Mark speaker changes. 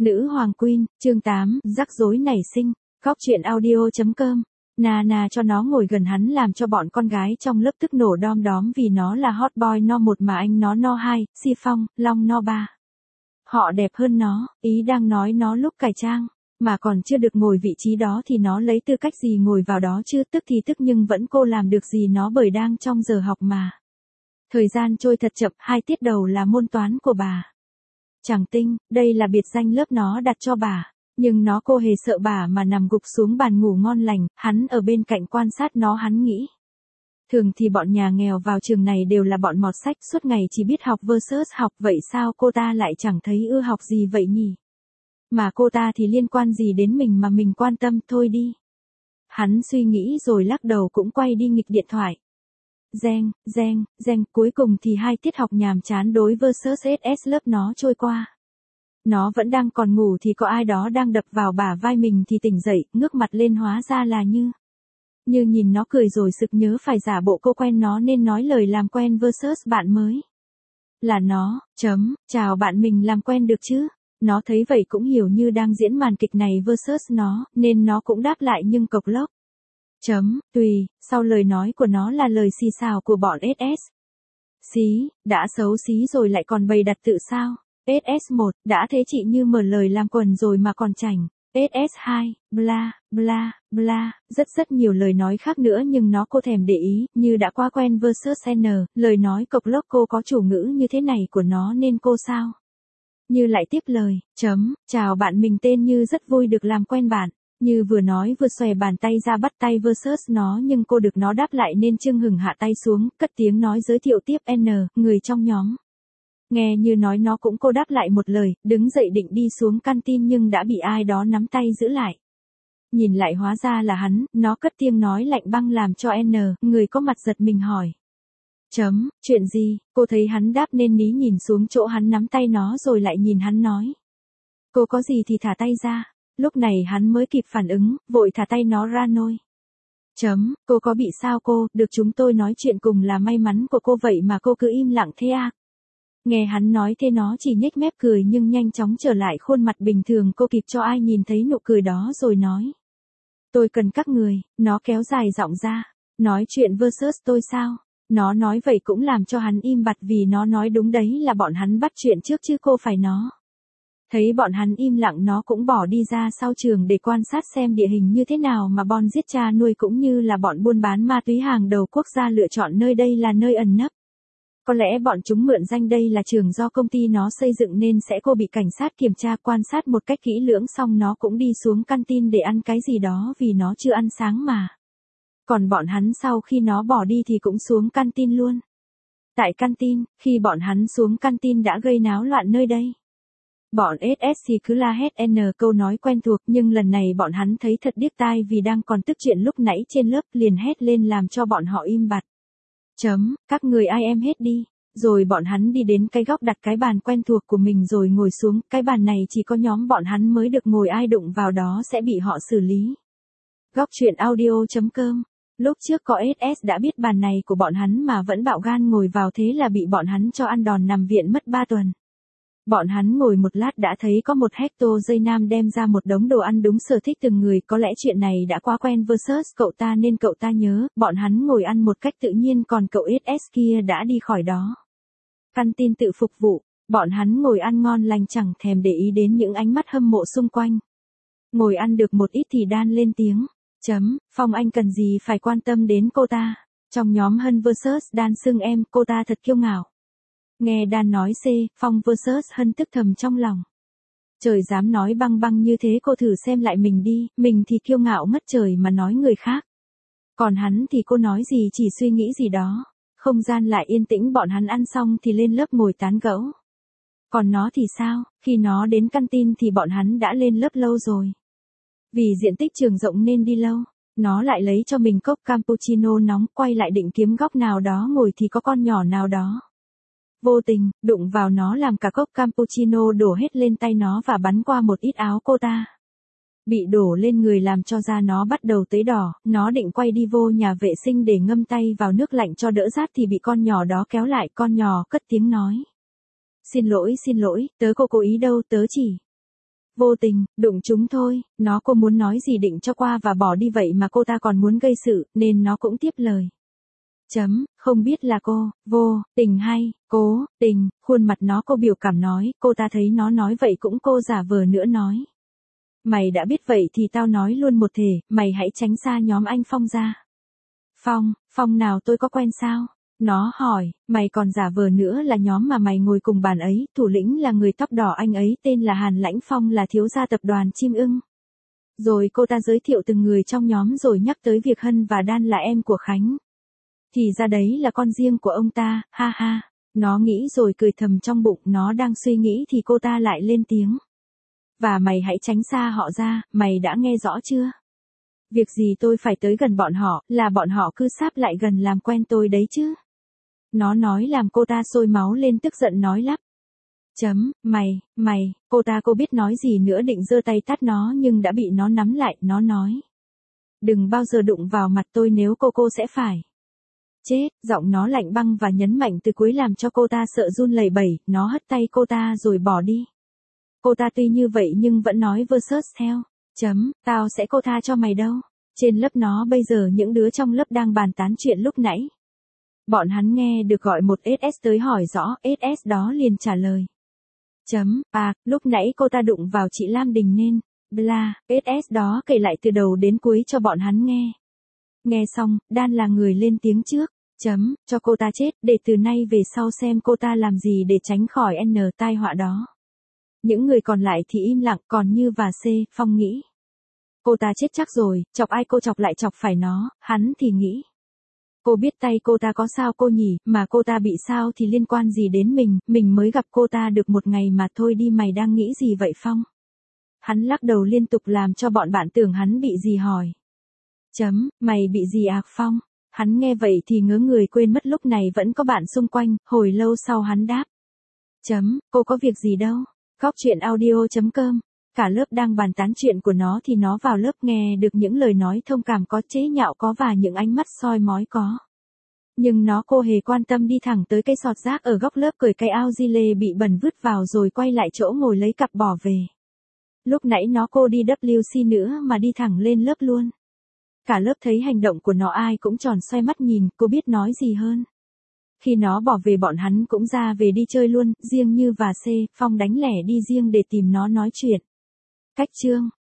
Speaker 1: Nữ hoàng Queen, chương 8, rắc rối nảy sinh, góc truyện audio.com. Nana cho nó ngồi gần hắn làm cho bọn con gái trong lớp tức nổ đom đóm vì nó là hot boy no 1 mà anh nó no 2, Si Phong, Long no 3. Họ đẹp hơn nó, ý đang nói nó lúc cải trang, mà còn chưa được ngồi vị trí đó thì nó lấy tư cách gì ngồi vào đó chứ, tức thì tức nhưng vẫn cô làm được gì nó bởi đang trong giờ học mà. Thời gian trôi thật chậm, 2 tiết đầu là môn toán của bà. Chẳng Tinh, đây là biệt danh lớp nó đặt cho bà, nhưng nó cô hề sợ bà mà nằm gục xuống bàn ngủ ngon lành, hắn ở bên cạnh quan sát nó hắn nghĩ. Thường thì bọn nhà nghèo vào trường này đều là bọn mọt sách suốt ngày chỉ biết học versus học, vậy sao cô ta lại chẳng thấy ưa học gì vậy nhỉ? Mà cô ta thì liên quan gì đến mình mà mình quan tâm, thôi đi. Hắn suy nghĩ rồi lắc đầu cũng quay đi nghịch điện thoại. Reng, cuối cùng thì 2 tiết học nhàm chán đối versus SS lớp nó trôi qua. Nó vẫn đang còn ngủ thì có ai đó đang đập vào bả vai mình thì tỉnh dậy, ngước mặt lên hóa ra là Như nhìn nó cười rồi sực nhớ phải giả bộ cô quen nó nên nói lời làm quen versus bạn mới. Là nó, chào bạn mình làm quen được chứ? Nó thấy vậy cũng hiểu Như đang diễn màn kịch này versus nó, nên nó cũng đáp lại nhưng cộc lốc. Tùy, sau lời nói của nó là lời xì xào của bọn SS. Xí, đã xấu xí rồi lại còn bày đặt tự sao? SS1, đã thế chị Như mở lời làm quần rồi mà còn chảnh. SS2, bla, bla, bla, rất nhiều lời nói khác nữa nhưng nó cô thèm để ý, Như đã quá quen versus N, lời nói cộc lốc cô có chủ ngữ như thế này của nó nên cô sao? Như lại tiếp lời, chào bạn mình tên Như rất vui được làm quen bạn. Như vừa nói vừa xòe bàn tay ra bắt tay versus nó nhưng cô được nó đáp lại nên chưng hửng hạ tay xuống, cất tiếng nói giới thiệu tiếp N, người trong nhóm. Nghe Như nói nó cũng cô đáp lại một lời, đứng dậy định đi xuống canteen nhưng đã bị ai đó nắm tay giữ lại. Nhìn lại hóa ra là hắn, nó cất tiếng nói lạnh băng làm cho N, người có mặt giật mình hỏi. Chuyện gì, cô thấy hắn đáp nên ní nhìn xuống chỗ hắn nắm tay nó rồi lại nhìn hắn nói. Cô có gì thì thả tay ra. Lúc này hắn mới kịp phản ứng, vội thả tay nó ra nôi. Cô có bị sao cô, được chúng tôi nói chuyện cùng là may mắn của cô vậy mà cô cứ im lặng thế à? Nghe hắn nói thế nó chỉ nhếch mép cười nhưng nhanh chóng trở lại khuôn mặt bình thường, cô kịp cho ai nhìn thấy nụ cười đó rồi nói. Tôi cần các người, nó kéo dài giọng ra. Nói chuyện versus tôi sao? Nó nói vậy cũng làm cho hắn im bặt vì nó nói đúng đấy là bọn hắn bắt chuyện trước chứ cô phải nó. Thấy bọn hắn im lặng nó cũng bỏ đi ra sau trường để quan sát xem địa hình như thế nào mà bọn giết cha nuôi cũng như là bọn buôn bán ma túy hàng đầu quốc gia lựa chọn nơi đây là nơi ẩn nấp. Có lẽ bọn chúng mượn danh đây là trường do công ty nó xây dựng nên sẽ cô bị cảnh sát kiểm tra quan sát một cách kỹ lưỡng xong nó cũng đi xuống canteen để ăn cái gì đó vì nó chưa ăn sáng mà. Còn bọn hắn sau khi nó bỏ đi thì cũng xuống canteen luôn. Tại canteen, khi bọn hắn xuống canteen đã gây náo loạn nơi đây. Bọn SS thì cứ la hét câu nói quen thuộc nhưng lần này bọn hắn thấy thật điếc tai vì đang còn tức chuyện lúc nãy trên lớp liền hét lên làm cho bọn họ im bặt. Các người ai em hết đi. Rồi bọn hắn đi đến cái góc đặt cái bàn quen thuộc của mình rồi ngồi xuống, cái bàn này chỉ có nhóm bọn hắn mới được ngồi, ai đụng vào đó sẽ bị họ xử lý. Góc truyện audio.com. Lúc trước có SS đã biết bàn này của bọn hắn mà vẫn bạo gan ngồi vào thế là bị bọn hắn cho ăn đòn nằm viện mất 3 tuần. Bọn hắn ngồi một lát đã thấy có một hecto dây nam đem ra một đống đồ ăn đúng sở thích từng người, có lẽ chuyện này đã quá quen versus cậu ta nên cậu ta nhớ, bọn hắn ngồi ăn một cách tự nhiên còn cậu SS kia đã đi khỏi đó. Canteen tự phục vụ, bọn hắn ngồi ăn ngon lành chẳng thèm để ý đến những ánh mắt hâm mộ xung quanh. Ngồi ăn được một ít thì Dan lên tiếng. Phong anh cần gì phải quan tâm đến cô ta. Trong nhóm Hân versus Dan xưng em, cô ta thật kiêu ngạo. Nghe Dan nói C, Phong versus Hân tức thầm trong lòng. Trời dám nói băng băng như thế cô thử xem lại mình đi, mình thì kiêu ngạo mất trời mà nói người khác. Còn hắn thì cô nói gì chỉ suy nghĩ gì đó. Không gian lại yên tĩnh, bọn hắn ăn xong thì lên lớp ngồi tán gẫu. Còn nó thì sao, khi nó đến canteen thì bọn hắn đã lên lớp lâu rồi. Vì diện tích trường rộng nên đi lâu, nó lại lấy cho mình cốc cappuccino nóng, quay lại định kiếm góc nào đó ngồi thì có con nhỏ nào đó. Vô tình, đụng vào nó làm cả cốc cappuccino đổ hết lên tay nó và bắn qua một ít áo cô ta. Bị đổ lên người làm cho da nó bắt đầu tấy đỏ, nó định quay đi vô nhà vệ sinh để ngâm tay vào nước lạnh cho đỡ rát thì bị con nhỏ đó kéo lại, con nhỏ cất tiếng nói. Xin lỗi, tớ cô cố ý đâu, tớ chỉ. Vô tình, đụng chúng thôi, cô muốn nói gì định cho qua và bỏ đi vậy mà cô ta còn muốn gây sự, nên nó cũng tiếp lời. Không biết là cô, vô, tình hay, cố, tình, khuôn mặt cô biểu cảm nói, cô ta thấy nó nói vậy cũng cô giả vờ nữa nói. Mày đã biết vậy thì tao nói luôn một thể, mày hãy tránh xa nhóm anh Phong ra. Phong nào tôi có quen sao? Nó hỏi, mày còn giả vờ nữa là nhóm mà mày ngồi cùng bàn ấy, thủ lĩnh là người tóc đỏ anh ấy tên là Hàn Lãnh Phong là thiếu gia tập đoàn Chim Ưng. Rồi cô ta giới thiệu từng người trong nhóm rồi nhắc tới việc Hân và Đan là em của Khánh. Thì ra đấy là con riêng của ông ta, ha ha. Nó nghĩ rồi cười thầm trong bụng, nó đang suy nghĩ thì cô ta lại lên tiếng. Và mày hãy tránh xa họ ra, mày đã nghe rõ chưa? Việc gì tôi phải tới gần bọn họ, là bọn họ cứ sáp lại gần làm quen tôi đấy chứ. Nó nói làm cô ta sôi máu lên tức giận nói lắp. Mày, cô biết nói gì nữa định giơ tay tát nó nhưng đã bị nó nắm lại, nó nói. Đừng bao giờ đụng vào mặt tôi nếu cô sẽ phải. Chết, giọng nó lạnh băng và nhấn mạnh từ cuối làm cho cô ta sợ run lẩy bẩy, nó hất tay cô ta rồi bỏ đi. Cô ta tuy như vậy nhưng vẫn nói versus theo. Tao sẽ cô tha cho mày đâu. Trên lớp nó bây giờ những đứa trong lớp đang bàn tán chuyện lúc nãy. Bọn hắn nghe được gọi một SS tới hỏi rõ, SS đó liền trả lời. Lúc nãy cô ta đụng vào chị Lam Đình nên, bla, SS đó kể lại từ đầu đến cuối cho bọn hắn nghe. Nghe xong, Đan là người lên tiếng trước. Cho cô ta chết, để từ nay về sau xem cô ta làm gì để tránh khỏi tai họa đó. Những người còn lại thì im lặng, còn Như và C, Phong nghĩ. Cô ta chết chắc rồi, chọc ai cô chọc lại chọc phải nó, hắn thì nghĩ. Cô biết tay cô ta có sao cô nhỉ, mà cô ta bị sao thì liên quan gì đến mình mới gặp cô ta được một ngày mà thôi đi mày đang nghĩ gì vậy Phong? Hắn lắc đầu liên tục làm cho bọn bạn tưởng hắn bị gì hỏi. Mày bị gì à Phong? Hắn nghe vậy thì ngớ người quên mất lúc này vẫn có bạn xung quanh, hồi lâu sau hắn đáp. Cô có việc gì đâu. Góc chuyện audio.com. Cả lớp đang bàn tán chuyện của nó thì nó vào lớp nghe được những lời nói thông cảm có, chế nhạo có và những ánh mắt soi mói có. Nhưng nó cô hề quan tâm đi thẳng tới cây sọt rác ở góc lớp cởi cái ao di lê bị bẩn vứt vào rồi quay lại chỗ ngồi lấy cặp bỏ về. Lúc nãy nó cô đi WC nữa mà đi thẳng lên lớp luôn. Cả lớp thấy hành động của nó ai cũng tròn xoay mắt nhìn, cô biết nói gì hơn. Khi nó bỏ về bọn hắn cũng ra về đi chơi luôn, riêng Như và C, Phong đánh lẻ đi riêng để tìm nó nói chuyện. Cách chương